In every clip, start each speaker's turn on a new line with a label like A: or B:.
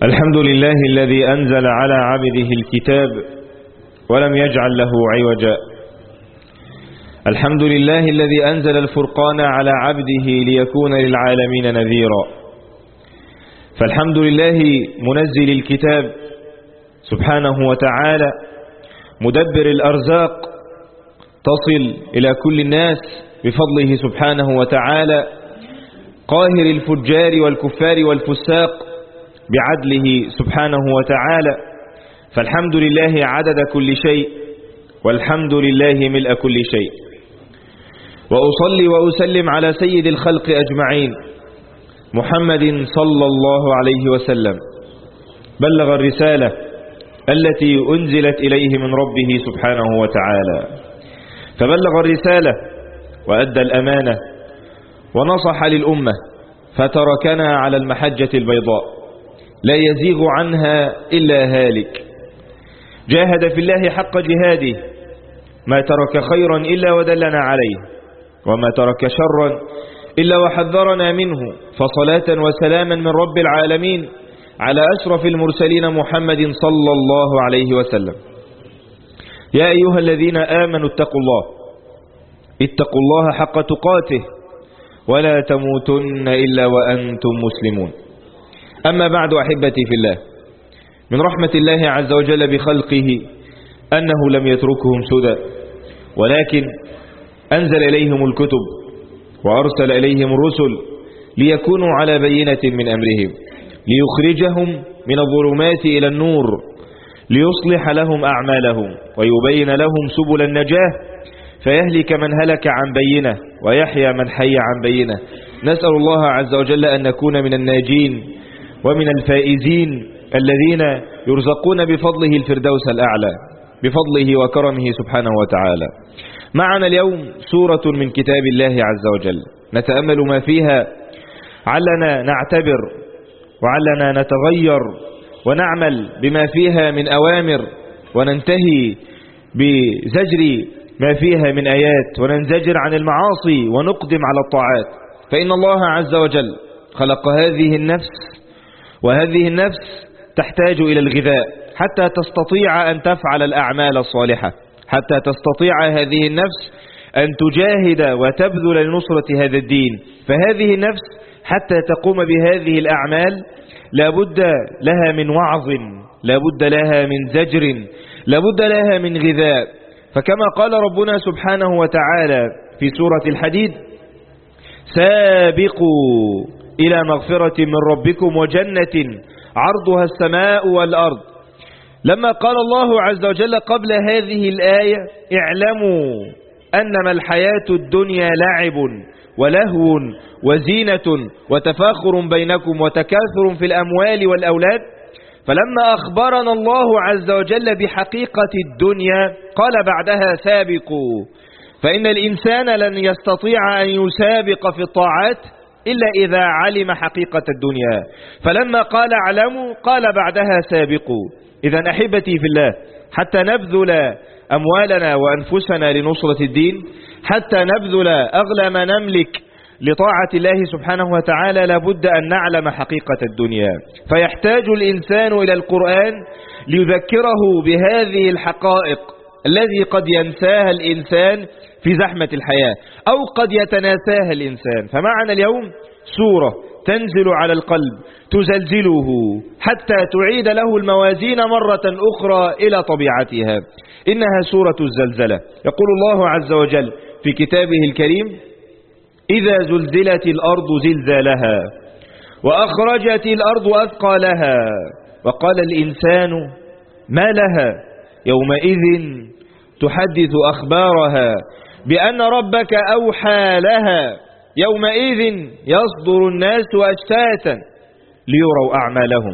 A: الحمد لله الذي أنزل على عبده الكتاب ولم يجعل له عوجا. الحمد لله الذي أنزل الفرقان على عبده ليكون للعالمين نذيرا. فالحمد لله منزل الكتاب سبحانه وتعالى، مدبر الأرزاق تصل إلى كل الناس بفضله سبحانه وتعالى، قاهر الفجار والكفار والفساق بعدله سبحانه وتعالى. فالحمد لله عدد كل شيء، والحمد لله ملء كل شيء. وأصلي وأسلم على سيد الخلق أجمعين محمد صلى الله عليه وسلم، بلغ الرسالة التي أنزلت إليه من ربه سبحانه وتعالى، فبلغ الرسالة وأدى الأمانة ونصح للأمة، فتركنا على المحجة البيضاء لا يزيغ عنها إلا هالك. جاهد في الله حق جهاده، ما ترك خيرا إلا ودلنا عليه، وما ترك شرا إلا وحذرنا منه. فصلاة وسلاما من رب العالمين على أشرف المرسلين محمد صلى الله عليه وسلم. يا أيها الذين آمنوا اتقوا الله حق تقاته ولا تموتن إلا وأنتم مسلمون. أما بعد، أحبتي في الله، من رحمة الله عز وجل بخلقه أنه لم يتركهم سدى، ولكن أنزل إليهم الكتب وأرسل إليهم الرسل ليكونوا على بينة من أمرهم، ليخرجهم من الظلمات إلى النور، ليصلح لهم أعمالهم ويبين لهم سبل النجاة، فيهلك من هلك عن بينة ويحيى من حي عن بينة. نسأل الله عز وجل أن نكون من الناجين ومن الفائزين الذين يرزقون بفضله الفردوس الأعلى بفضله وكرمه سبحانه وتعالى. معنا اليوم سورة من كتاب الله عز وجل نتأمل ما فيها، علنا نعتبر وعلنا نتغير ونعمل بما فيها من أوامر، وننتهي بزجر ما فيها من آيات، وننزجر عن المعاصي ونقدم على الطاعات. فإن الله عز وجل خلق هذه النفس، وهذه النفس تحتاج إلى الغذاء حتى تستطيع أن تفعل الأعمال الصالحة، حتى تستطيع هذه النفس أن تجاهد وتبذل لنصرة هذا الدين. فهذه النفس حتى تقوم بهذه الأعمال لابد لها من وعظ، لابد لها من زجر، لابد لها من غذاء. فكما قال ربنا سبحانه وتعالى في سورة الحديد: سابقوا إلى مغفرة من ربكم وجنة عرضها السماء والأرض. لما قال الله عز وجل قبل هذه الآية: اعلموا أنما الحياة الدنيا لعب ولهو وزينة وتفاخر بينكم وتكاثر في الأموال والأولاد، فلما أخبرنا الله عز وجل بحقيقة الدنيا قال بعدها: سابقوا. فإن الإنسان لن يستطيع أن يسابق في الطاعات إلا إذا علم حقيقة الدنيا. فلما قال اعلموا قال بعدها سابقوا. إذا أحبتي في الله، حتى نبذل أموالنا وأنفسنا لنصرة الدين، حتى نبذل أغلى ما نملك لطاعة الله سبحانه وتعالى، لابد أن نعلم حقيقة الدنيا. فيحتاج الإنسان إلى القرآن ليذكره بهذه الحقائق الذي قد ينساها الإنسان في زحمة الحياة، أو قد يتناساها الإنسان. فمعنا اليوم سورة تنزل على القلب تزلزله حتى تعيد له الموازين مرة أخرى إلى طبيعتها. إنها سورة الزلزلة. يقول الله عز وجل في كتابه الكريم: إذا زلزلت الأرض زلزالها وأخرجت الأرض أثقالها وقال الإنسان ما لها يومئذ تحدث أخبارها بأن ربك أوحى لها يومئذ يصدر الناس أشتاتا ليروا أعمالهم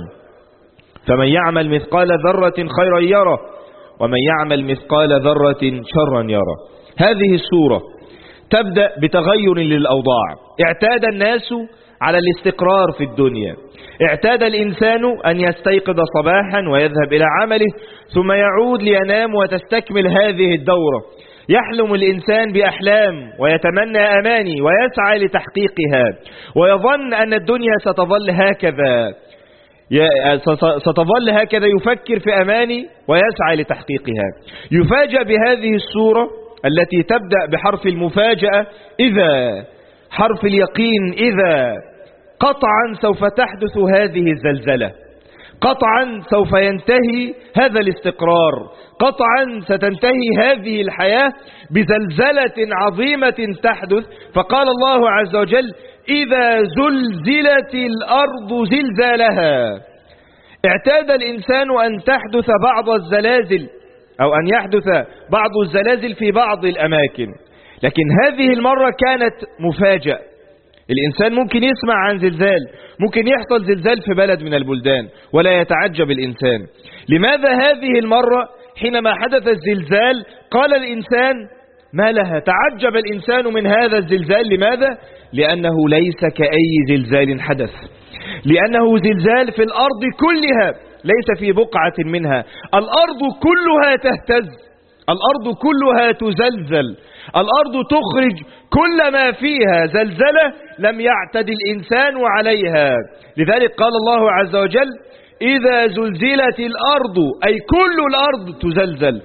A: فمن يعمل مثقال ذرة خيرا يره ومن يعمل مثقال ذرة شرا يره. هذه السورة تبدأ بتغير للأوضاع. اعتاد الناس على الاستقرار في الدنيا، اعتاد الإنسان أن يستيقظ صباحا ويذهب إلى عمله ثم يعود لينام وتستكمل هذه الدورة. يحلم الإنسان بأحلام ويتمنى أماني ويسعى لتحقيقها ويظن أن الدنيا ستظل هكذا. ستظل هكذا يفكر في أماني ويسعى لتحقيقها. يفاجأ بهذه السورة التي تبدأ بحرف المفاجأة إذا، حرف اليقين إذا، قطعا سوف تحدث هذه الزلزلة، قطعا سوف ينتهي هذا الاستقرار، قطعا ستنتهي هذه الحياة بزلزلة عظيمة تحدث. فقال الله عز وجل إذا زلزلت الأرض زلزالها. اعتاد الإنسان أن تحدث بعض الزلازل أو أن يحدث بعض الزلازل في بعض الأماكن، لكن هذه المرة كانت مفاجأة. الإنسان ممكن يسمع عن زلزال، ممكن يحصل زلزال في بلد من البلدان ولا يتعجب الإنسان. لماذا هذه المرة حينما حدث الزلزال قال الإنسان ما لها؟ تعجب الإنسان من هذا الزلزال. لماذا؟ لأنه ليس كأي زلزال حدث، لأنه زلزال في الأرض كلها ليس في بقعة منها. الأرض كلها تهتز، الأرض كلها تزلزل، الأرض تخرج كل ما فيها زلزلة لم يعتد الإنسان عليها. لذلك قال الله عز وجل إذا زلزلت الأرض، أي كل الأرض تزلزل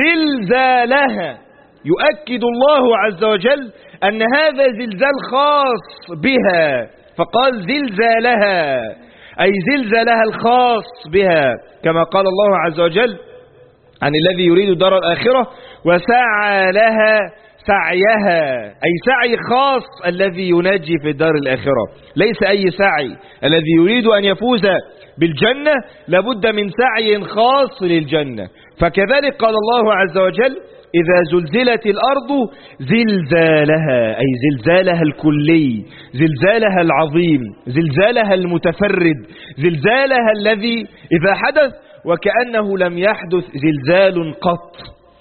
A: زلزالها. يؤكد الله عز وجل أن هذا زلزال خاص بها، فقال زلزالها أي زلزالها الخاص بها، كما قال الله عز وجل عن الذي يريد دار الآخرة وسعى لها سعيها، أي سعي خاص الذي ينجي في الدار الآخرة، ليس أي سعي. الذي يريد أن يفوز بالجنة لابد من سعي خاص للجنة. فكذلك قال الله عز وجل إذا زلزلت الأرض زلزالها، أي زلزالها الكلي، زلزالها العظيم، زلزالها المتفرد، زلزالها الذي إذا حدث وكأنه لم يحدث زلزال قط.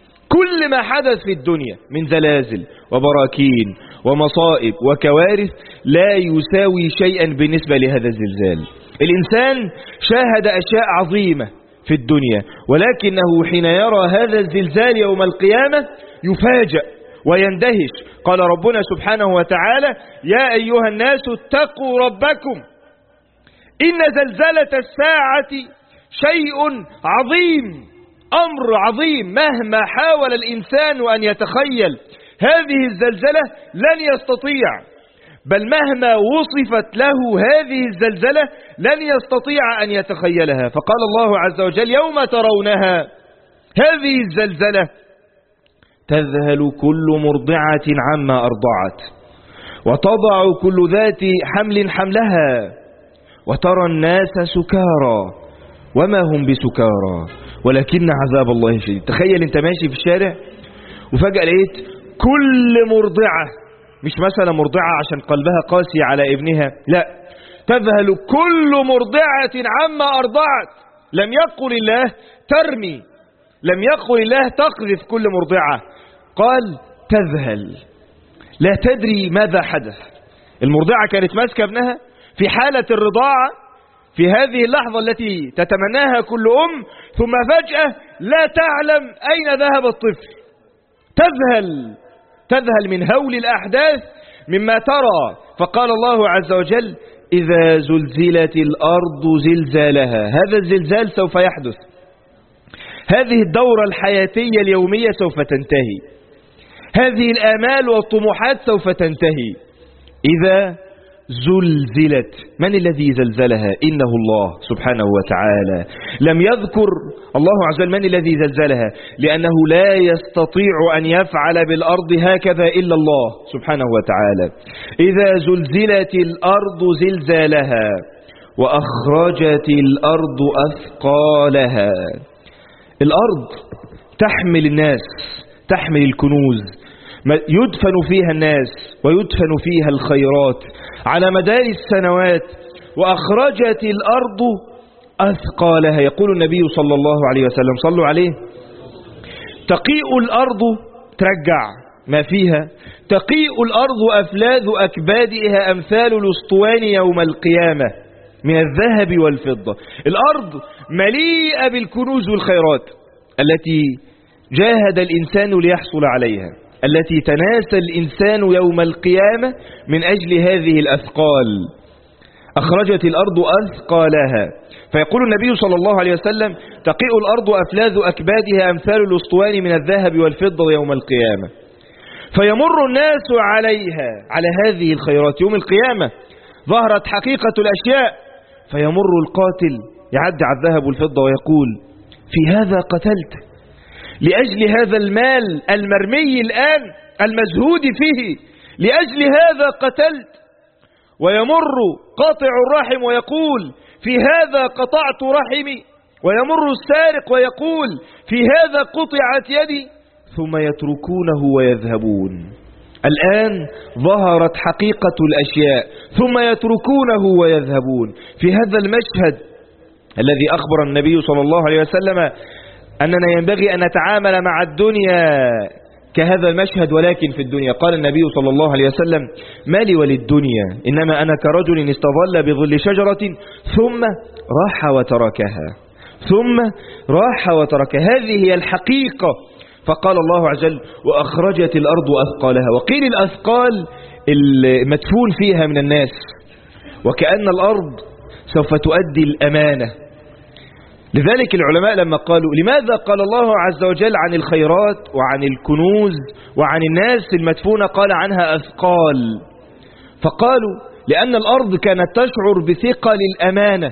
A: كل ما حدث في الدنيا من زلازل وبراكين ومصائب وكوارث لا يساوي شيئا بالنسبة لهذا الزلزال. الإنسان شاهد أشياء عظيمة في الدنيا، ولكنه حين يرى هذا الزلزال يوم القيامة يفاجأ ويندهش. قال ربنا سبحانه وتعالى يا أيها الناس اتقوا ربكم إن زلزلة الساعة شيء عظيم، أمر عظيم. مهما حاول الإنسان أن يتخيل هذه الزلزلة لن يستطيع، بل مهما وصفت له هذه الزلزلة لن يستطيع أن يتخيلها. فقال الله عز وجل يوم ترونها هذه الزلزلة تذهل كل مرضعة عما أرضعت وتضع كل ذات حمل حملها وترى الناس سكارى وما هم بسكارى ولكن عذاب الله شديد. تخيل انت ماشي في الشارع وفجأة لقيت كل مرضعة، مش مثلا مرضعة عشان قلبها قاسي على ابنها، لا، تذهل كل مرضعة عما أرضعت. لم يقل الله ترمي، لم يقل الله تقذف كل مرضعة، قال تذهل، لا تدري ماذا حدث. المرضعة كانت ماسكة ابنها في حالة الرضاعة في هذه اللحظة التي تتمناها كل أم، ثم فجأة لا تعلم أين ذهب الطفل. تذهل من هول الأحداث مما ترى. فقال الله عز وجل إذا زلزلت الأرض زلزالها. هذا الزلزال سوف يحدث، هذه الدورة الحياتية اليومية سوف تنتهي، هذه الآمال والطموحات سوف تنتهي. إذا زلزلت، من الذي زلزلها؟ إنه الله سبحانه وتعالى. لم يذكر الله عز وجل من الذي زلزلها لأنه لا يستطيع أن يفعل بالأرض هكذا إلا الله سبحانه وتعالى. إذا زلزلت الأرض زلزالها وأخرجت الأرض أثقالها. الأرض تحمل الناس، تحمل الكنوز، يدفن فيها الناس ويدفن فيها الخيرات على مدار السنوات. وأخرجت الأرض أثقالها. يقول النبي صلى الله عليه وسلم صلوا عليه تقيء الأرض، ترجع ما فيها، تقيء الأرض أفلاذ أكبادها أمثال الأسطوان يوم القيامة من الذهب والفضة. الأرض مليئة بالكنوز والخيرات التي جاهد الإنسان ليحصل عليها، التي تناسى الإنسان يوم القيامة من أجل هذه الأثقال. أخرجت الأرض أثقالها. فيقول النبي صلى الله عليه وسلم تقيء الأرض أفلاذ أكبادها أمثال الأسطوان من الذهب والفضة يوم القيامة. فيمر الناس عليها، على هذه الخيرات يوم القيامة، ظهرت حقيقة الأشياء. فيمر القاتل يعد على الذهب والفضة ويقول في هذا قتلت، لأجل هذا المال المرمي الآن المزهود فيه، لأجل هذا قتلت. ويمر قاطع الرحم ويقول في هذا قطعت رحمي. ويمر السارق ويقول في هذا قطعت يدي. ثم يتركونه ويذهبون. الآن ظهرت حقيقة الأشياء ثم يتركونه ويذهبون. في هذا المشهد الذي أخبر النبي صلى الله عليه وسلم أننا ينبغي أن نتعامل مع الدنيا كهذا المشهد، ولكن في الدنيا قال النبي صلى الله عليه وسلم ما لي وللدنيا إنما أنا كرجل استظل بظل شجرة ثم راح وتركها، ثم راح وتركها. هذه هي الحقيقة. فقال الله عز وجل وأخرجت الأرض أثقالها. وقيل الأثقال المدفون فيها من الناس، وكأن الأرض سوف تؤدي الأمانة. لذلك العلماء لما قالوا لماذا قال الله عز وجل عن الخيرات وعن الكنوز وعن الناس المدفونة قال عنها أثقال؟ فقالوا لأن الأرض كانت تشعر بثقل الأمانة،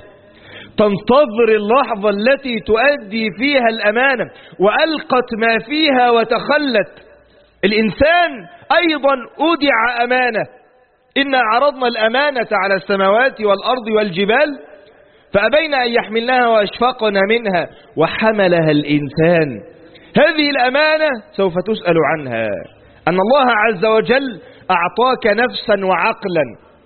A: تنتظر اللحظة التي تؤدي فيها الأمانة، وألقت ما فيها وتخلت. الإنسان أيضا أودع أمانة. إنا عرضنا الأمانة على السماوات والأرض والجبال فأبين أن يحملناها وأشفقن منها وحملها الإنسان. هذه الأمانة سوف تسأل عنها. أن الله عز وجل أعطاك نفسا وعقلا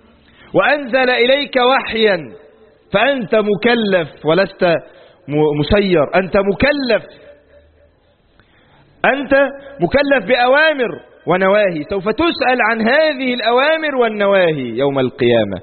A: وأنزل إليك وحيا، فأنت مكلف ولست مسير، أنت مكلف بأوامر ونواهي. سوف تسأل عن هذه الأوامر والنواهي يوم القيامة.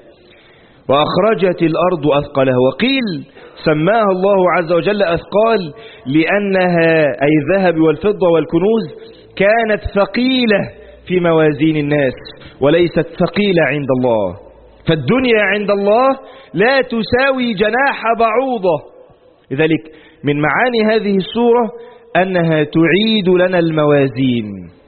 A: وأخرجت الأرض أثقالها. وقيل سماها الله عز وجل أثقال لأنها أي الذهب والفضة والكنوز كانت ثقيلة في موازين الناس وليست ثقيلة عند الله. فالدنيا عند الله لا تساوي جناح بعوضة. لذلك من معاني هذه السورة أنها تعيد لنا الموازين،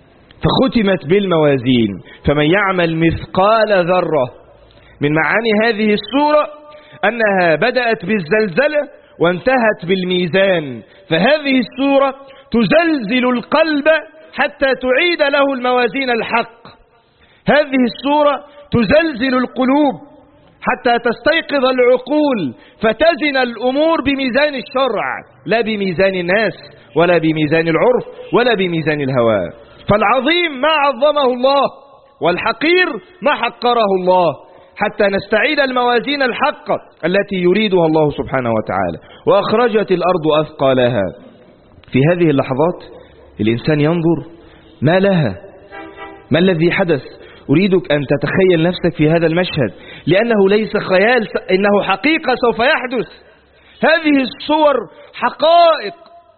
A: فختمت بالموازين. فمن يعمل مثقال ذرة. من معاني هذه السورة أنها بدأت بالزلزلة وانتهت بالميزان. فهذه السورة تزلزل القلب حتى تعيد له الموازين الحق. هذه السورة تزلزل القلوب حتى تستيقظ العقول فتزن الأمور بميزان الشرع لا بميزان الناس ولا بميزان العرف ولا بميزان الهوى. فالعظيم ما عظمه الله والحقير ما حقره الله، حتى نستعيد الموازين الحقة التي يريدها الله سبحانه وتعالى. وأخرجت الأرض أثقالها. في هذه اللحظات الإنسان ينظر ما لها، ما الذي حدث. أريدك أن تتخيل نفسك في هذا المشهد، لأنه ليس خيال، إنه حقيقة سوف يحدث. هذه الصور حقائق.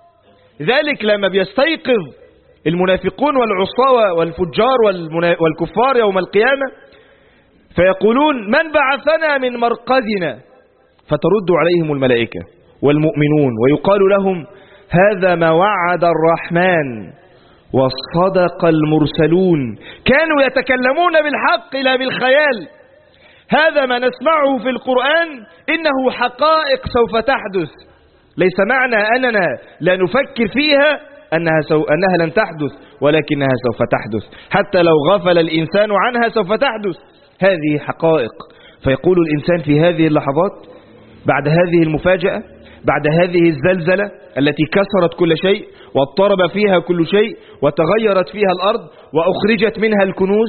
A: ذلك لما بيستيقظ المنافقون والعصاة والفجار والكفار يوم القيامة فيقولون من بعثنا من مرقدنا، فترد عليهم الملائكة والمؤمنون ويقال لهم هذا ما وعد الرحمن وصدق المرسلون. كانوا يتكلمون بالحق لا بالخيال. هذا ما نسمعه في القرآن إنه حقائق سوف تحدث. ليس معنى أننا لا نفكر فيها أنها لن تحدث، ولكنها سوف تحدث. حتى لو غفل الإنسان عنها سوف تحدث. هذه حقائق. فيقول الإنسان في هذه اللحظات بعد هذه المفاجأة، بعد هذه الزلزلة التي كسرت كل شيء واضطرب فيها كل شيء وتغيرت فيها الأرض وأخرجت منها الكنوز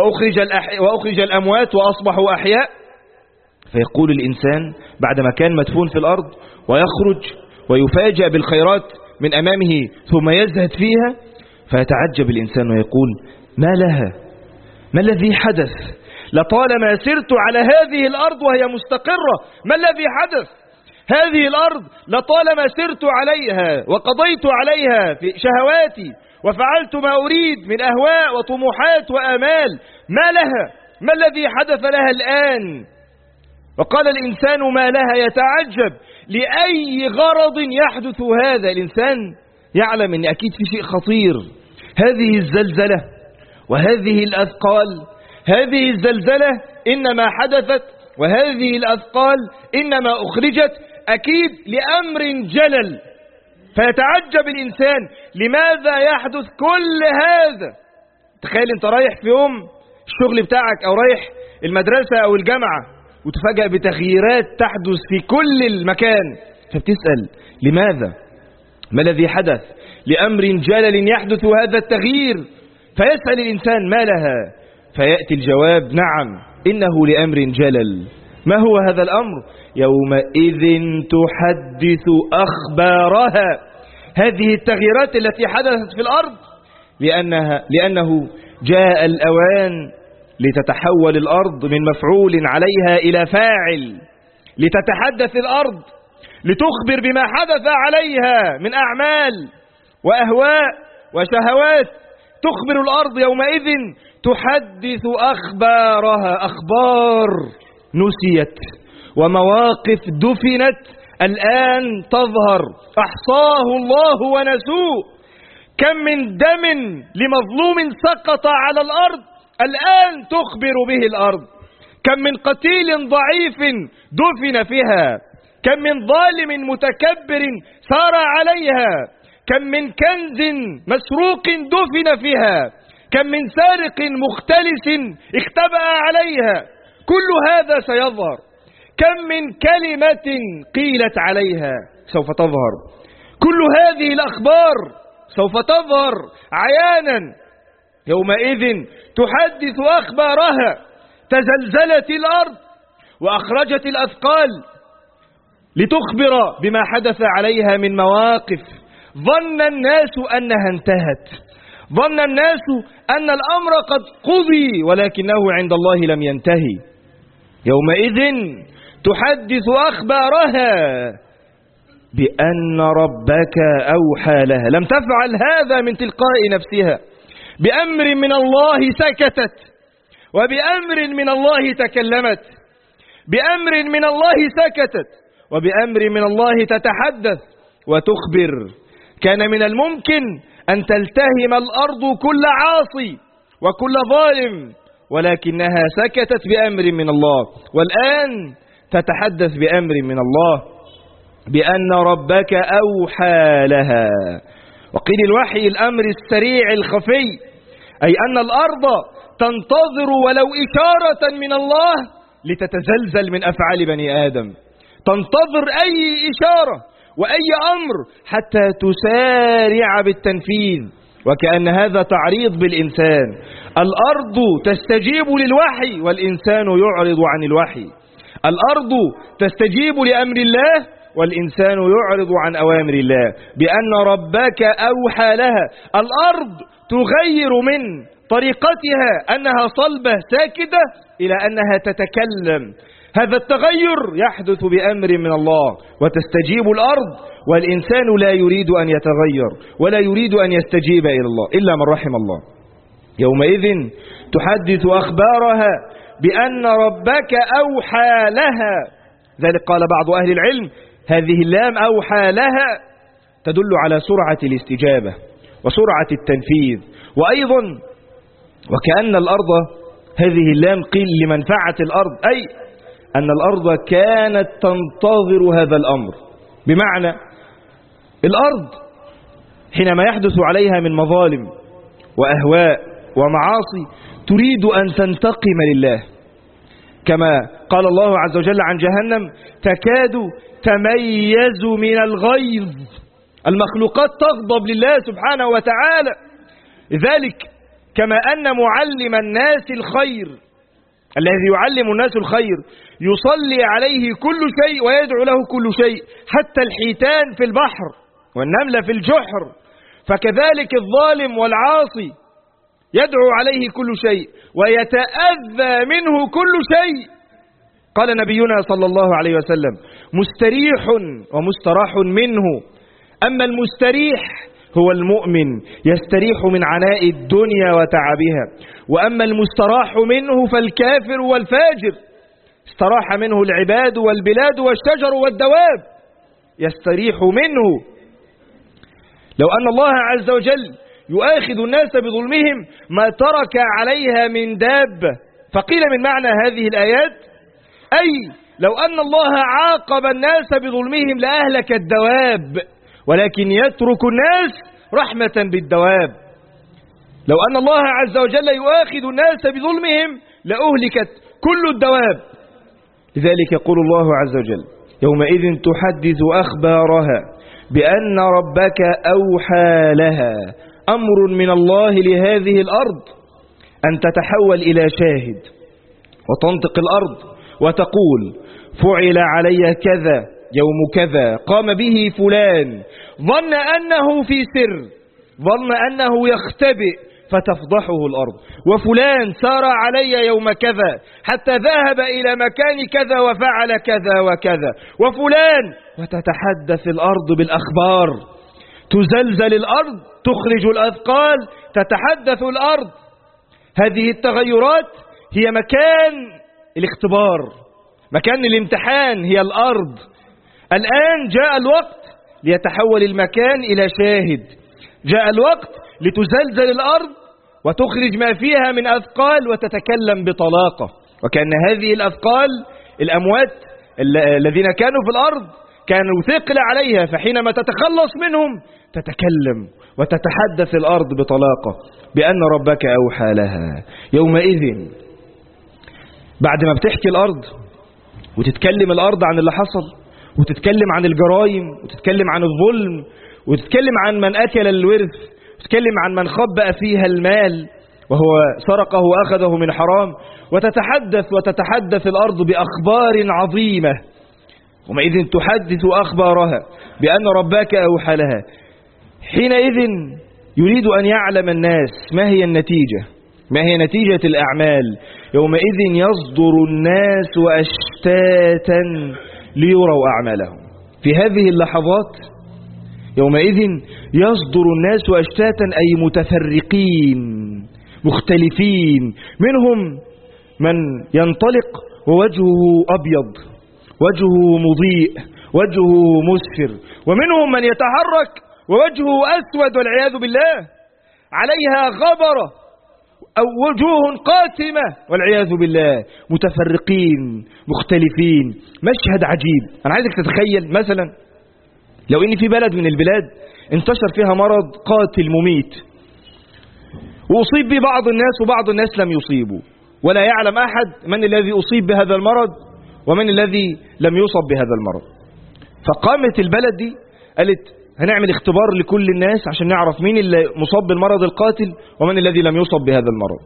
A: وأخرج الأموات وأصبحوا أحياء، فيقول الإنسان بعدما كان مدفون في الأرض ويخرج ويفاجأ بالخيرات من أمامه ثم يزهد فيها، فيتعجب الإنسان ويقول ما لها، ما الذي حدث؟ لطالما سرت على هذه الأرض وهي مستقرة، ما الذي حدث؟ هذه الأرض لطالما سرت عليها وقضيت عليها في شهواتي وفعلت ما أريد من أهواء وطموحات وآمال، ما لها؟ ما الذي حدث لها الآن؟ وقال الإنسان ما لها يتعجب لأي غرض يحدث هذا. الإنسان يعلم أن أكيد في شيء خطير. هذه الزلزلة وهذه الأثقال، هذه الزلزلة إنما حدثت وهذه الأثقال إنما أخرجت أكيد لأمر جلل. فيتعجب الإنسان لماذا يحدث كل هذا. تخيل أنت رايح في يوم الشغل بتاعك أو رايح المدرسة أو الجامعة وتفاجأ بتغييرات تحدث في كل المكان، فبتسأل لماذا؟ ما الذي حدث؟ لأمر جلل يحدث هذا التغيير. فيسأل الإنسان ما لها؟ فيأتي الجواب نعم إنه لأمر جلل. ما هو هذا الأمر؟ يومئذ تحدث أخبارها. هذه التغييرات التي حدثت في الأرض لأنه جاء الأوان لتتحول الأرض من مفعول عليها إلى فاعل، لتتحدث الأرض لتخبر بما حدث عليها من أعمال وأهواء وشهوات. تخبر الأرض يومئذ تحدث أخبارها. أخبار نسيت ومواقف دفنت الآن تظهر، أحصاه الله ونسوه. كم من دم لمظلوم سقط على الأرض الآن تخبر به الأرض. كم من قتيل ضعيف دفن فيها. كم من ظالم متكبر سار عليها. كم من كنز مسروق دفن فيها. كم من سارق مختلس اختبأ عليها. كل هذا سيظهر. كم من كلمة قيلت عليها سوف تظهر. كل هذه الأخبار سوف تظهر عيانا. يومئذ تحدث أخبارها. تزلزلت الأرض وأخرجت الأثقال لتخبر بما حدث عليها من مواقف. ظن الناس أنها انتهت. ظن الناس أن الأمر قد قضي ولكنه عند الله لم ينتهي. يومئذ تحدث أخبارها بأن ربك أوحى لها. لم تفعل هذا من تلقاء نفسها. بأمر من الله سكتت وبأمر من الله تكلمت. بأمر من الله سكتت وبأمر من الله تتحدث وتخبر. كان من الممكن أن تلتهم الأرض كل عاصي وكل ظالم ولكنها سكتت بأمر من الله، والآن تتحدث بأمر من الله بأن ربك أوحى لها. وقيل الوحي الأمر السريع الخفي، أي أن الأرض تنتظر ولو إشارة من الله لتتزلزل من أفعال بني آدم. تنتظر أي إشارة وأي أمر حتى تسارع بالتنفيذ. وكأن هذا تعريض بالإنسان. الأرض تستجيب للوحي والإنسان يعرض عن الوحي. الأرض تستجيب لأمر الله والإنسان يعرض عن أوامر الله. بأن ربك أوحى لها. الأرض تغير من طريقتها أنها صلبة ساكتة إلى أنها تتكلم. هذا التغير يحدث بأمر من الله وتستجيب الأرض، والإنسان لا يريد أن يتغير ولا يريد أن يستجيب إلى الله إلا من رحم الله. يومئذ تحدث أخبارها بأن ربك أوحى لها. ذلك قال بعض أهل العلم هذه اللام أوحى لها تدل على سرعة الاستجابة وسرعة التنفيذ. وأيضا وكأن الأرض، هذه اللام قيل لمنفعة الأرض، أي أن الأرض كانت تنتظر هذا الأمر. بمعنى الأرض حينما يحدث عليها من مظالم وأهواء ومعاصي تريد أن تنتقم لله، كما قال الله عز وجل عن جهنم تكاد تميز من الغيظ. المخلوقات تغضب لله سبحانه وتعالى. لذلك كما أن معلم الناس الخير الذي يعلم الناس الخير يصلي عليه كل شيء ويدعو له كل شيء حتى الحيتان في البحر والنملة في الجحر، فكذلك الظالم والعاصي يدعو عليه كل شيء ويتأذى منه كل شيء. قال نبينا صلى الله عليه وسلم مستريح ومستراح منه. أما المستريح هو المؤمن يستريح من عناء الدنيا وتعبها، وأما المستراح منه فالكافر والفاجر. استراح منه العباد والبلاد والشجر والدواب يستريح منه. لو أن الله عز وجل يؤاخذ الناس بظلمهم ما ترك عليها من دابة. فقيل من معنى هذه الآيات أي لو أن الله عاقب الناس بظلمهم لأهلك الدواب، ولكن يترك الناس رحمة بالدواب. لو أن الله عز وجل يؤاخذ الناس بظلمهم لأهلكت كل الدواب. لذلك يقول الله عز وجل يومئذ تحدث أخبارها بأن ربك أوحى لها. أمر من الله لهذه الأرض أن تتحول إلى شاهد، وتنطق الأرض وتقول فعل علي كذا يوم كذا، قام به فلان، ظن أنه في سر، ظن أنه يختبئ فتفضحه الأرض، وفلان سار علي يوم كذا حتى ذهب إلى مكان كذا وفعل كذا وكذا، وفلان، وتتحدث الأرض بالأخبار. تزلزل الأرض، تخرج الأثقال، تتحدث الأرض. هذه التغيرات هي مكان الاختبار، مكان الامتحان هي الأرض. الآن جاء الوقت ليتحول المكان إلى شاهد، جاء الوقت لتزلزل الأرض وتخرج ما فيها من أثقال وتتكلم بطلاقة. وكأن هذه الأثقال الأموات الذين كانوا في الأرض كانوا ثقل عليها، فحينما تتخلص منهم تتكلم وتتحدث الأرض بطلاقة بأن ربك أوحى لها. يومئذ بعد ما بتحكي الأرض وتتكلم الأرض عن اللي حصل، وتتكلم عن الجرائم، وتتكلم عن الظلم، وتتكلم عن من أكل الورث، وتتكلم عن من خبأ فيها المال وهو سرقه وأخذه من حرام، وتتحدث الأرض بأخبار عظيمة. ومئذ تحدث أخبارها بأن ربك أوحى لها. حينئذ يريد أن يعلم الناس ما هي النتيجة، ما هي نتيجة الأعمال. يومئذ يصدر الناس أشتاتا ليروا أعمالهم. في هذه اللحظات يومئذ يصدر الناس أشتاتا أي متفرقين مختلفين، منهم من ينطلق ووجهه أبيض، وجهه مضيء، وجهه مسفر، ومنهم من يتحرك ووجهه أسود والعياذ بالله، عليها غبرة أو وجوه قاتمة والعياذ بالله. متفرقين مختلفين، مشهد عجيب. أنا عايزك تتخيل مثلا لو إن في بلد من البلاد انتشر فيها مرض قاتل مميت، وأصيب به بعض الناس وبعض الناس لم يصيبوا، ولا يعلم أحد من الذي أصيب بهذا المرض ومن الذي لم يصب بهذا المرض. فقامت البلد دي قالت هنعمل اختبار لكل الناس عشان نعرف مين اللي مصاب بالمرض القاتل ومن الذي لم يصب بهذا المرض.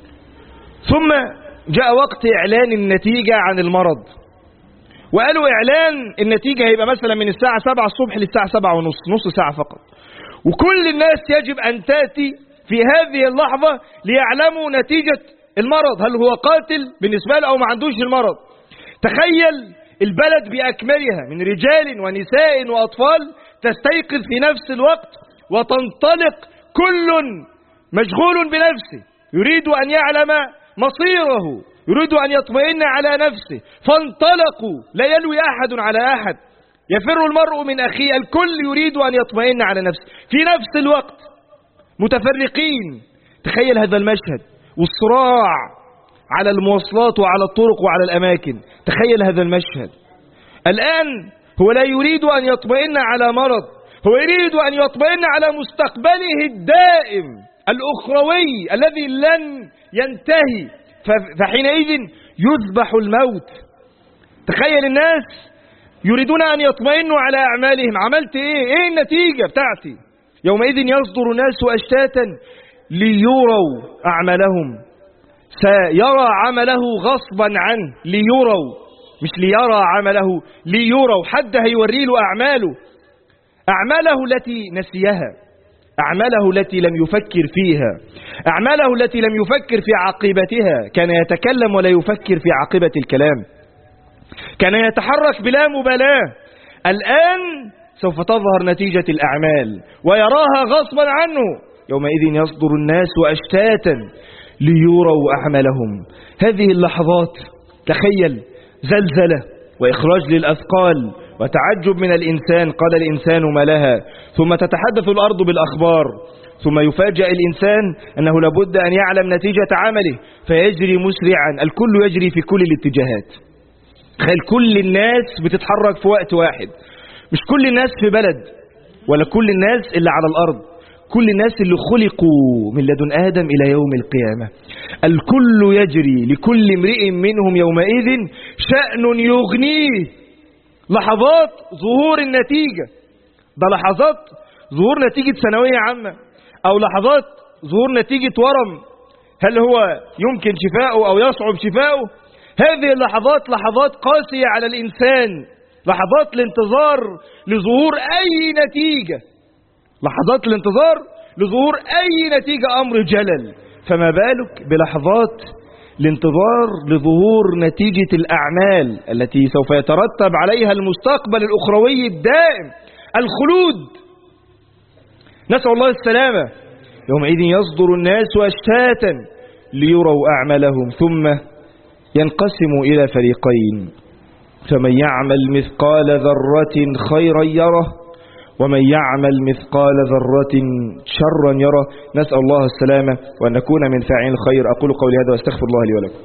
A: ثم جاء وقت إعلان النتيجة عن المرض، وقالوا إعلان النتيجة هيبقى مثلا من الساعة 7 الصبح للساعة 7:30، نص ساعة فقط، وكل الناس يجب أن تأتي في هذه اللحظة ليعلموا نتيجة المرض، هل هو قاتل بالنسبة له أو ما عندوش المرض. تخيل البلد بأكملها من رجال ونساء وأطفال تستيقظ في نفس الوقت وتنطلق، كل مشغول بنفسه، يريد أن يعلم مصيره، يريد أن يطمئن على نفسه، فانطلقوا لا يلوي أحد على أحد، يفر المرء من أخيه، الكل يريد أن يطمئن على نفسه في نفس الوقت، متفرقين. تخيل هذا المشهد والصراع على المواصلات وعلى الطرق وعلى الأماكن. تخيل هذا المشهد. الآن هو لا يريد أن يطمئن على مرض، هو يريد أن يطمئن على مستقبله الدائم الأخروي الذي لن ينتهي، فحينئذ يذبح الموت. تخيل الناس يريدون أن يطمئنوا على أعمالهم، عملت إيه النتيجة بتاعتي. يومئذ يصدر الناس أشتاتا ليروا أعمالهم، سيرى عمله غصبا عنه، ليروا مش ليرى عمله، ليروا، حد هيوري له أعماله التي نسيها، أعماله التي لم يفكر فيها، أعماله التي لم يفكر في عاقبتها. كان يتكلم ولا يفكر في عاقبة الكلام، كان يتحرك بلا مبالاة. الآن سوف تظهر نتيجة الأعمال ويراها غصبا عنه. يومئذ يصدر الناس أشتاتا ليروا أعمالهم. هذه اللحظات تخيل زلزلة وإخراج للأثقال وتعجب من الإنسان، قال الإنسان ما لها، ثم تتحدث الأرض بالأخبار، ثم يفاجأ الإنسان أنه لابد أن يعلم نتيجة عمله فيجري مسرعا. الكل يجري في كل الاتجاهات. تخيل كل الناس بتتحرك في وقت واحد، مش كل الناس في بلد ولا كل الناس اللي على الأرض، كل الناس اللي خلقوا من لدن آدم إلى يوم القيامة. الكل يجري، لكل امرئ منهم يومئذ شأن يغنيه. لحظات ظهور النتيجة، ده لحظات ظهور نتيجة ثانوية عامة أو لحظات ظهور نتيجة ورم، هل هو يمكن شفاؤه أو يصعب شفاؤه؟ هذه اللحظات لحظات قاسية على الإنسان، لحظات الانتظار لظهور أي نتيجة، لحظات الانتظار لظهور أي نتيجة أمر جلل، فما بالك بلحظات الانتظار لظهور نتيجة الأعمال التي سوف يترتب عليها المستقبل الأخروي الدائم، الخلود. نسأل الله السلامة. يومئذ يصدر الناس أشتاتا ليروا أعمالهم ثم ينقسم إلى فريقين، فمن يعمل مثقال ذرة خيرا يره ومن يعمل مثقال ذرة شرا يره. نسأل الله السلامة وأن نكون من فاعلين الخير. أقول قولي هذا واستغفر الله لي ولكم.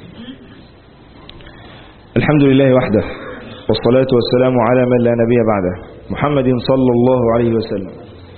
A: الحمد لله وحده والصلاة والسلام على من لا نبي بعده، محمد صلى الله عليه وسلم.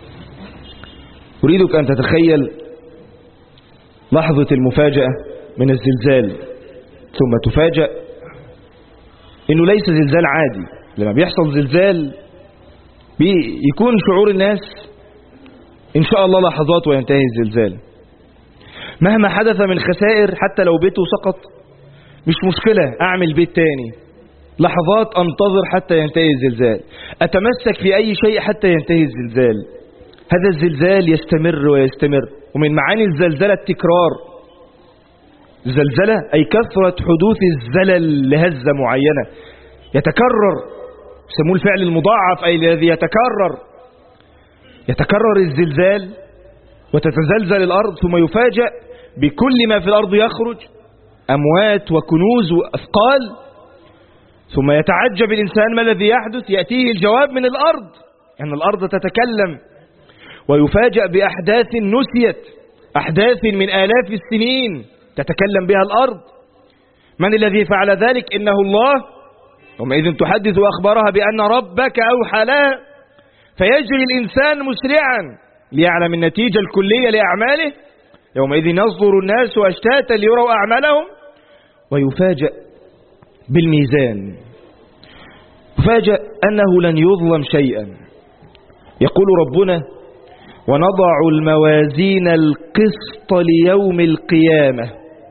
A: أريدك أن تتخيل لحظة المفاجأة من الزلزال، ثم تفاجأ إنه ليس زلزال عادي. لما بيحصل زلزال يكون شعور الناس إن شاء الله لحظات وينتهي الزلزال، مهما حدث من خسائر، حتى لو بيته سقط مش مشكلة، أعمل بيت تاني، لحظات أنتظر حتى ينتهي الزلزال، أتمسك في أي شيء حتى ينتهي الزلزال. هذا الزلزال يستمر ويستمر، ومن معاني الزلزلة التكرار. الزلزلة أي كثرة حدوث الزلل لهزة معينة، يتكرر، يسموه الفعل المضاعف أي الذي يتكرر الزلزال وتتزلزل الأرض، ثم يفاجأ بكل ما في الأرض يخرج، أموات وكنوز وأثقال، ثم يتعجب الإنسان ما الذي يحدث، يأتيه الجواب من الأرض أن الأرض تتكلم، ويفاجأ بأحداث نسيت، أحداث من آلاف السنين تتكلم بها الأرض. من الذي فعل ذلك؟ إنه الله. يومئذ تحدث أخبارها بأن ربك أوحى لها، فيجري الإنسان مسرعا ليعلم النتيجة الكلية لأعماله. يومئذ يصدر الناس أشتاتا ليروا أعمالهم، ويفاجأ بالميزان، يفاجأ أنه لن يظلم شيئا. يقول ربنا: ونضع الموازين القسط ليوم القيامة.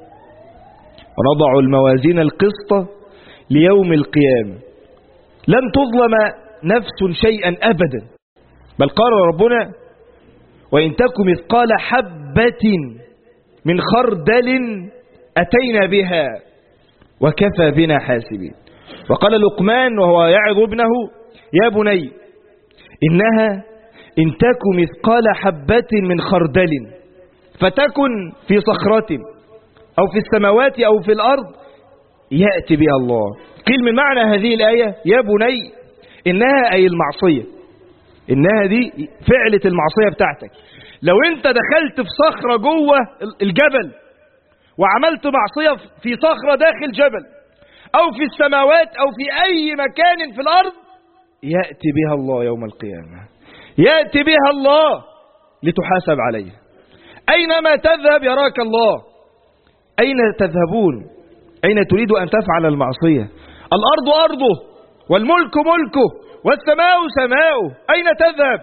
A: ونضع الموازين القسط ليوم القيامة، لن تظلم نفس شيئا أبدا، بل قال ربنا: وإن تك مثقال حبة من خردل أتينا بها وكفى بنا حاسبين. وقال لقمان وهو يعظ ابنه: يا بني إنها إن تك مثقال حبة من خردل فتكن في صخرة أو في السماوات أو في الأرض يأتي بها الله. قيل من معنى هذه الآية: يا بني إنها أي المعصية، إنها دي فعلة المعصية بتاعتك. لو أنت دخلت في صخرة جوه الجبل وعملت معصية في صخرة داخل جبل أو في السماوات أو في أي مكان في الأرض، يأتي بها الله يوم القيامة، يأتي بها الله لتحاسب عليه. أينما تذهب يراك الله. أين تذهبون؟ أين تريد أن تفعل المعصية؟ الأرض أرضه والملك ملكه والسماء سماؤه، أين تذهب؟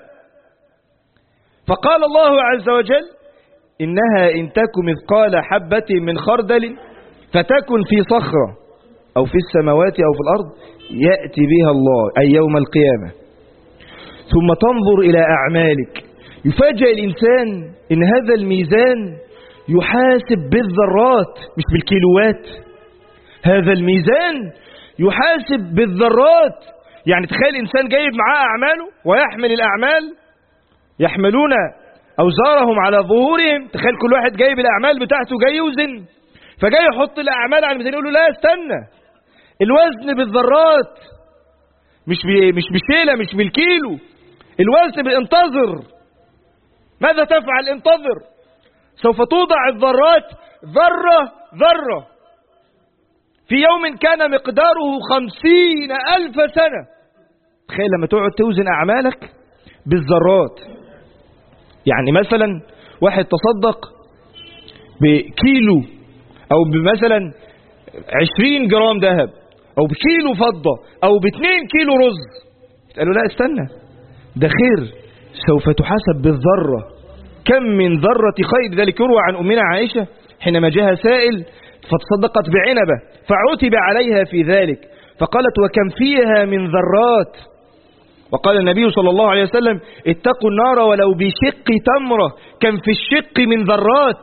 A: فقال الله عز وجل: إنها إن تك مثقال حبة من خردل فتكن في صخرة أو في السماوات أو في الأرض يأتي بها الله أي يوم القيامة. ثم تنظر إلى أعمالك، يفاجأ الإنسان إن هذا الميزان يحاسب بالذرات مش بالكيلوات. هذا الميزان يحاسب بالذرات. يعني تخيل إنسان جايب معاه أعماله ويحمل الأعمال، يحملون أوزارهم على ظهورهم. تخيل كل واحد جايب الأعمال بتاعته جاي يوزن، فجاي يحط الأعمال على الميزان، يقول له: لا استنى، الوزن بالذرات، مش بشيلة، مش بالكيلو. الوزن بانتظر. ماذا تفعل؟ انتظر. سوف توضع الذرات ذرة ذرة في يوم كان مقداره 50,000 سنة. تخيل لما تقعد توزن أعمالك بالذرات. يعني مثلا واحد تصدق بكيلو أو بمثلا 20 جرام ذهب أو بكيلو فضة أو ب2 كيلو رز، قالوا لا استنى، ده خير، سوف تحاسب بالذرة. كم من ذرة خير. ذلك يروى عن أمنا عائشة حينما جاء سائل فتصدقت بعنبة فعتب عليها في ذلك، فقالت وكم فيها من ذرات. وقال النبي صلى الله عليه وسلم اتقوا النار ولو بشق تمرة، كم في الشق من ذرات.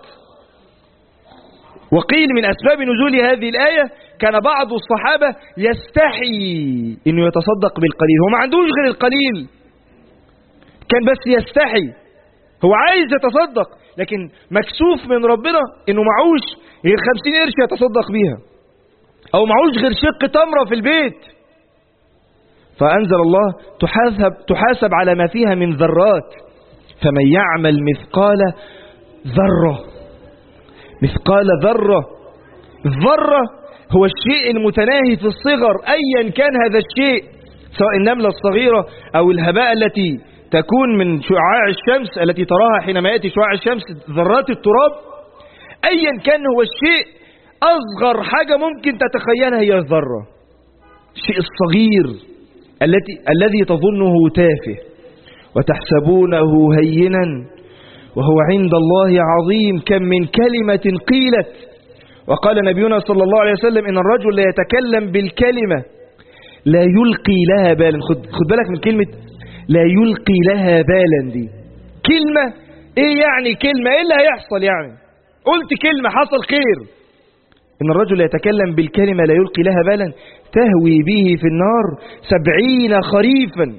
A: وقيل من أسباب نزول هذه الآية كان بعض الصحابة يستحي إنه يتصدق بالقليل، هو ما عندوش غير القليل، كان بس يستحي، هو عايز يتصدق لكن مكسوف من ربنا إنه معوش غير 50 قرش يتصدق بيها، أو معوش غير شق تمرة في البيت. فأنزل الله تحاسب على ما فيها من ذرات. فمن يعمل مثقال ذرة، مثقال ذرة. الذرة هو الشيء المتناهي في الصغر أيا كان هذا الشيء، سواء النملة الصغيرة أو الهباء التي تكون من شعاع الشمس التي تراها حينما يأتي شعاع الشمس، ذرات التراب. أيا كان هو الشيء، أصغر حاجة ممكن تتخيلها هي الذرة، الشيء الصغير الذي تظنه تافه وتحسبونه هينا وهو عند الله عظيم. كم من كلمة قيلت. وقال نبينا صلى الله عليه وسلم إن الرجل لا يتكلم بالكلمة لا يلقي لها بالا. خد بالك من كلمة لا يلقي لها بالا دي. كلمة ايه يعني؟ كلمة ايه اللي هيحصل يعني؟ قلت كلمة حصل خير. إن الرجل يتكلم بالكلمة لا يلقي لها بالا تهوي به في النار 70 خريفا.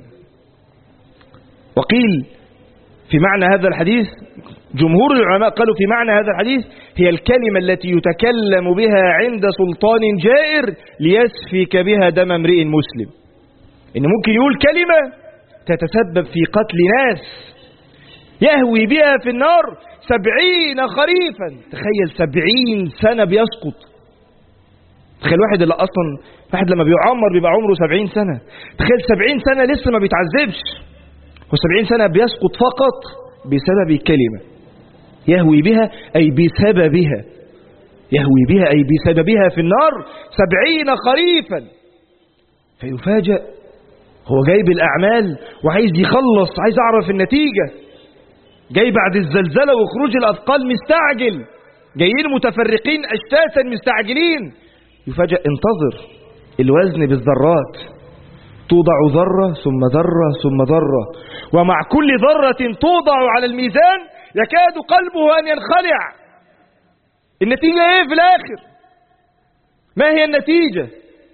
A: وقيل في معنى هذا الحديث، جمهور العلماء قالوا في معنى هذا الحديث هي الكلمة التي يتكلم بها عند سلطان جائر ليسفك بها دم امرئ مسلم. إنه ممكن يقول كلمة تتسبب في قتل ناس يهوي بها في النار 70 خريفا. تخيل 70 سنة بيسقط. تخيل واحد لما بيعمر بيبقى عمره 70 سنة. تخيل 70 سنة لسه ما بيتعذبش، و70 سنة بيسقط فقط بسبب كلمة يهوي بها، أي بسببها، يهوي بها أي بسببها في النار 70 خريفا. فيفاجأ هو جايب الأعمال وعايز يخلص، عايز أعرف النتيجة، جاي بعد الزلزلة وخروج الأثقال مستعجل، جايين متفرقين أشتاتا مستعجلين. يفاجأ انتظر، الوزن بالذرات، توضع ذرة ثم ذرة ثم ذرة، ومع كل ذرة توضع على الميزان يكاد قلبه أن ينخلع. النتيجة ايه في الآخر؟ ما هي النتيجة؟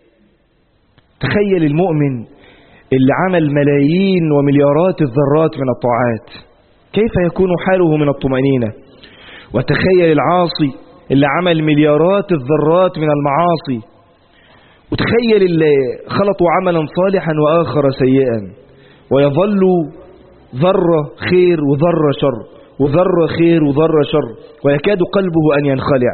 A: تخيل المؤمن اللي عمل ملايين ومليارات الذرات من الطاعات، كيف يكون حاله من الطمأنينة؟ وتخيل العاصي اللي عمل مليارات الذرات من المعاصي، وتخيل اللي خلطوا عملا صالحا وآخر سيئا، ويظل ذرة خير وذرة شر وذرة خير وذرة شر، ويكاد قلبه أن ينخلع.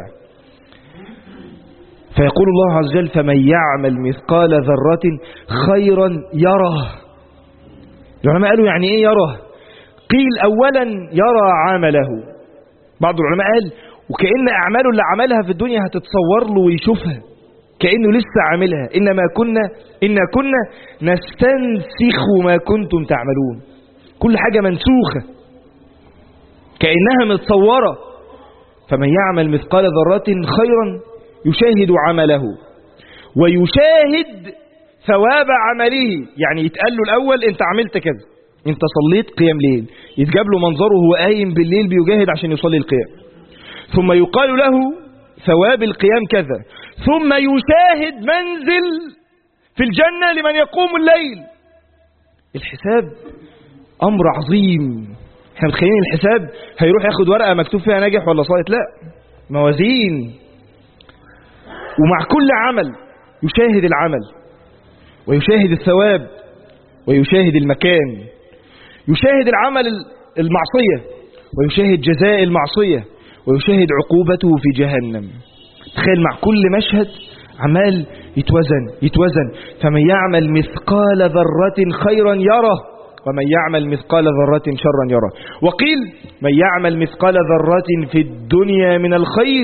A: فيقول الله عز وجل فمن يعمل مثقال ذرة خيرا يره. العلماء قالوا يعني ايه يره؟ قيل أولا يرى عمله. بعض العلماء قال وكأن أعماله اللي عملها في الدنيا هتتصور له ويشوفها كأنه لسه عاملها. إنا كنا نستنسخ ما كنتم تعملون. كل حاجة منسوخة كأنها متصورة. فمن يعمل مثقال ذرة خيرا يشاهد عمله ويشاهد ثواب عمله. يعني يتقال له الأول أنت عملت كذا، أنت صليت قيام ليل، يتجاب له منظره هو قايم بالليل بيجاهد عشان يصلي القيام، ثم يقال له ثواب القيام كذا، ثم يشاهد منزل في الجنة لمن يقوم الليل. الحساب أمر عظيم. احنا متخيلين الحساب هيروح ياخد ورقة مكتوب فيها ناجح ولا ساقط، لا، موازين. ومع كل عمل يشاهد العمل ويشاهد الثواب ويشاهد المكان، يشاهد العمل المعصية ويشاهد جزاء المعصية ويشاهد عقوبته في جهنم. تخيل مع كل مشهد عمال يتوزن، فمن يعمل مثقال ذرة خيرا يره ومن يعمل مثقال ذرة شرا يره. وقيل من يعمل مثقال ذرة في الدنيا من الخير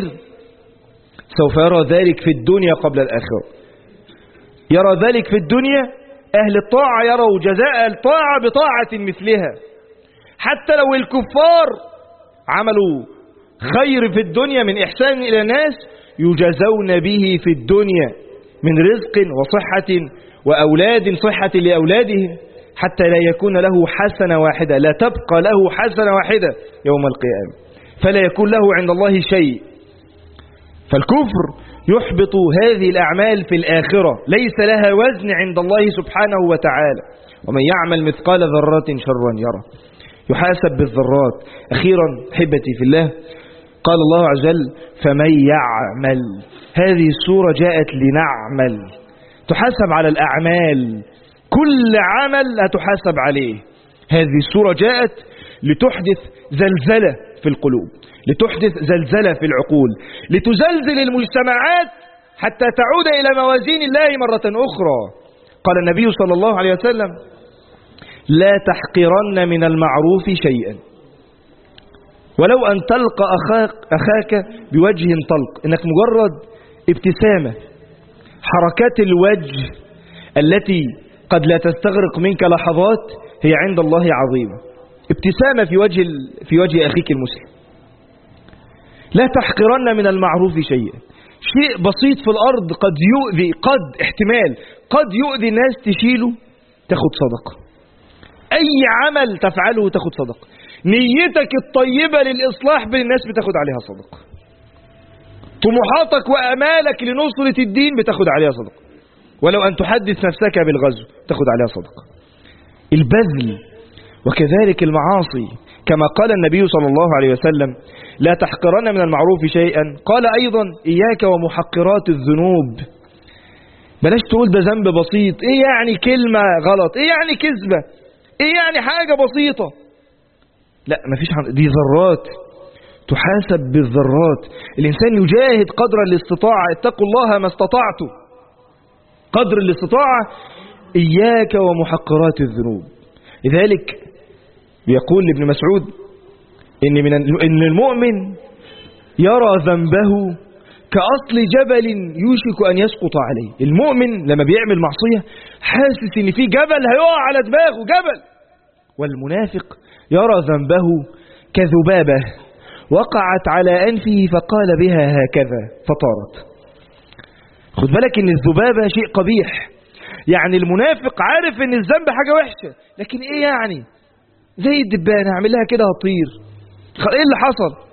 A: سوف يرى ذلك في الدنيا قبل الآخرة. يرى ذلك في الدنيا، أهل الطاعة يروا جزاء الطاعة بطاعة مثلها، حتى لو الكفار عملوا خير في الدنيا من إحسان إلى الناس يجزون به في الدنيا من رزق وصحة وأولاد، صحة لأولادهم، حتى لا يكون له حسنة واحدة، لا تبقى له حسنة واحدة يوم القيامة، فلا يكون له عند الله شيء. فالكفر يحبط هذه الأعمال في الآخرة، ليس لها وزن عند الله سبحانه وتعالى. ومن يعمل مثقال ذرة شرا يره، يحاسب بالذرات. أخيرا حبتي في الله، قال الله عز وجل فمن يعمل. هذه السورة جاءت لنعمل، تحاسب على الأعمال، كل عمل هتحاسب عليه. هذه السورة جاءت لتحدث زلزلة في القلوب، لتحدث زلزلة في العقول، لتزلزل المجتمعات حتى تعود إلى موازين الله مرة أخرى. قال النبي صلى الله عليه وسلم لا تحقرن من المعروف شيئا ولو أن تلقى أخاك بوجه طلق. إنك مجرد ابتسامة، حركات الوجه التي قد لا تستغرق منك لحظات هي عند الله عظيمة. ابتسامة في وجه أخيك المسلم. لا تحقرن من المعروف شيئا. شيء بسيط في الأرض قد يؤذي، قد يؤذي الناس، تشيله تاخد صدقة. أي عمل تفعله تاخد صدقة. نيتك الطيبة للإصلاح بين الناس بتاخد عليها صدقة. طموحاتك وأمالك لنصرة الدين بتاخد عليها صدقة. ولو أن تحدث نفسك بالغزو تاخد عليها صدقة. البذل. وكذلك المعاصي، كما قال النبي صلى الله عليه وسلم لا تحقرن من المعروف شيئا، قال أيضا إياك ومحقرات الذنوب. بلاش تقول ده ذنب بسيط، إيه يعني كلمة غلط، إيه يعني كذبة، إيه يعني حاجة بسيطة. لا، مفيش دي ذرات تحاسب بالذرات. الإنسان يجاهد قدر الاستطاعة. اتقوا الله ما استطعتم، قدر الاستطاعة. إياك ومحقرات الذنوب. لذلك يقول لابن مسعود إن المؤمن يرى ذنبه كأصل جبل يوشك أن يسقط عليه. المؤمن لما بيعمل معصية حاسس إن في جبل هيقع على دماغه، جبل. والمنافق يرى ذنبه كذبابة وقعت على أنفه فقال بها هكذا فطارت. خد بالك إن الذبابة شيء قبيح. يعني المنافق عارف إن الذنب حاجة وحشة، لكن إيه يعني، زي الدبانة هعمل لها كده هطير، إيه اللي حصل؟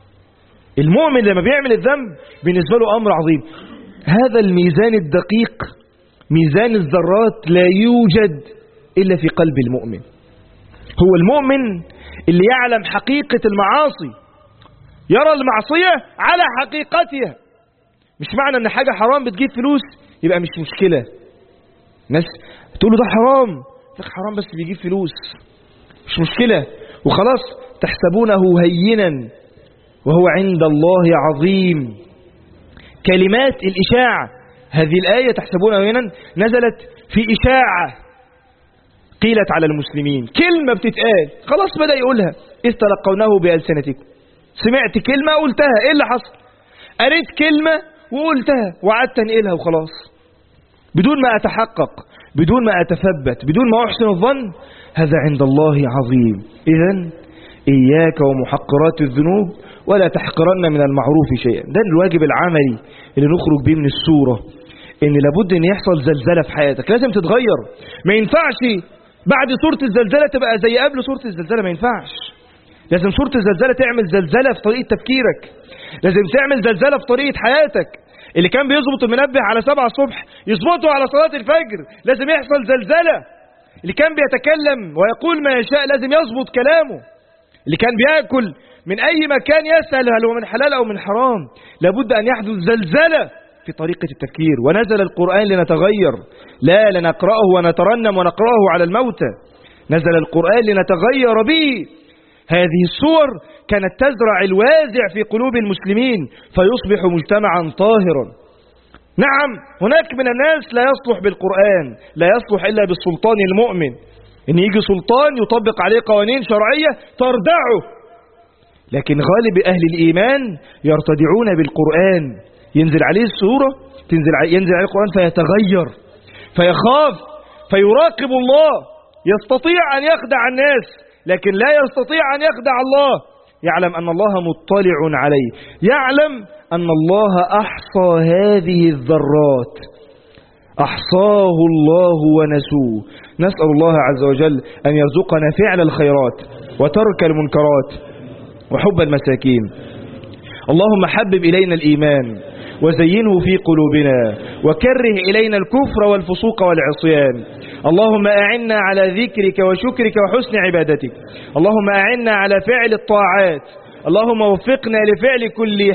A: المؤمن لما بيعمل الذنب بالنسبة له أمر عظيم. هذا الميزان الدقيق، ميزان الذرات، لا يوجد إلا في قلب المؤمن. هو المؤمن اللي يعلم حقيقة المعاصي، يرى المعصية على حقيقتها. مش معنى ان حاجة حرام بتجيب فلوس يبقى مش مشكلة. ناس تقول له ده حرام، لك حرام بس بيجيب فلوس، مش مشكلة وخلاص. تحسبونه هينا وهو عند الله عظيم. كلمات الإشاعة، هذه الآية تحسبونه هينا نزلت في إشاعة قيلت على المسلمين. كلمة بتتقال خلاص بدأ يقولها. إذ تلقونه بألسنتكم. سمعت كلمة قلتها، إيه اللي حصل؟ قريت كلمة وقلتها وقعدت أنقلها وخلاص، بدون ما أتحقق، بدون ما أتثبت، بدون ما أحسن الظن. هذا عند الله عظيم. إذن إياك ومحقرات الذنوب ولا تحقرن من المعروف شيئا. ده الواجب العملي اللي نخرج به من السورة، إن لابد أن يحصل زلزلة في حياتك، لازم تتغير. ما ينفعش بعد سورة الزلزلة تبقى زي قبل سورة الزلزلة، ما ينفعش. لازم سورة الزلزلة تعمل زلزلة في طريقة تفكيرك، لازم تعمل زلزلة في طريقة حياتك. اللي كان بيظبط المنبه على 7 الصبح يظبطه على صلاة الفجر، لازم يحصل زلزلة. اللي كان بيتكلم ويقول ما يشاء لازم يظبط كلامه. اللي كان بيأكل من أي مكان يسأل هل هو من حلال أو من حرام، لابد أن يحدث زلزلة في طريقة التفكير. ونزل القرآن لنتغير، لا لنقرأه ونترنم ونقرأه على الموتى. نزل القرآن لنتغير به. هذه السور كانت تزرع الوازع في قلوب المسلمين فيصبح مجتمعا طاهرا. نعم، هناك من الناس لا يصلح بالقرآن، لا يصلح إلا بالسلطان المؤمن، إن يجي سلطان يطبق عليه قوانين شرعية تردعه. لكن غالب أهل الإيمان يرتدعون بالقرآن، ينزل عليه السورة، ينزل عليه القرآن فيتغير، فيخاف، فيراقب الله. يستطيع أن يخدع الناس لكن لا يستطيع أن يخدع الله. يعلم أن الله مطلع عليه، يعلم أن الله أحصى هذه الذرات، أحصاه الله ونسوه. نسأل الله عز وجل أن يرزقنا فعل الخيرات وترك المنكرات وحب المساكين. اللهم حبب إلينا الإيمان وزينه في قلوبنا وكره إلينا الكفر والفسوق والعصيان. اللهم أعنا على ذكرك وشكرك وحسن عبادتك. اللهم أعنا على فعل الطاعات. اللهم وفقنا لفعل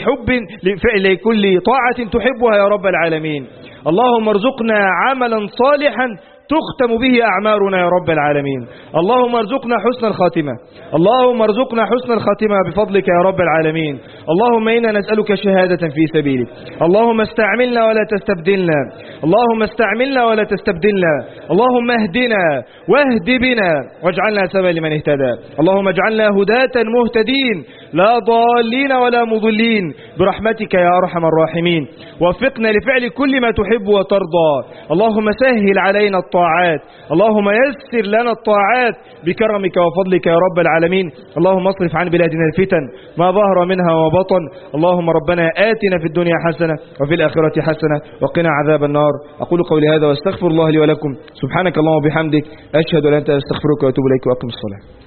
A: كل طاعة تحبها يا رب العالمين. اللهم ارزقنا عملا صالحا تختم به أعمارنا يا رب العالمين. اللهم ارزقنا حسن الخاتمة، اللهم ارزقنا حسن الخاتمة بفضلك يا رب العالمين. اللهم إنا نسألك شهادة في سبيلك. اللهم استعملنا ولا تستبدلنا، اللهم استعملنا ولا تستبدلنا. اللهم اهدنا واهد بنا واجعلنا سببا لمن اهتدى. اللهم اجعلنا هداة مهتدين لا ضالين ولا مضلين برحمتك يا أرحم الراحمين. وفقنا لفعل كل ما تحب وترضى. اللهم سهل علينا الطاعات، اللهم يسر لنا الطاعات بكرمك وفضلك يا رب العالمين. اللهم اصرف عن بلادنا الفتن ما ظهر منها وبطن. اللهم ربنا آتنا في الدنيا حسنة وفي الآخرة حسنة وقنا عذاب النار. أقول قولي هذا واستغفر الله لي ولكم. سبحانك اللهم وبحمدك، أشهد أن لا إله إلا أنت، أستغفرك وأتوب إليك وأقم الصلاة.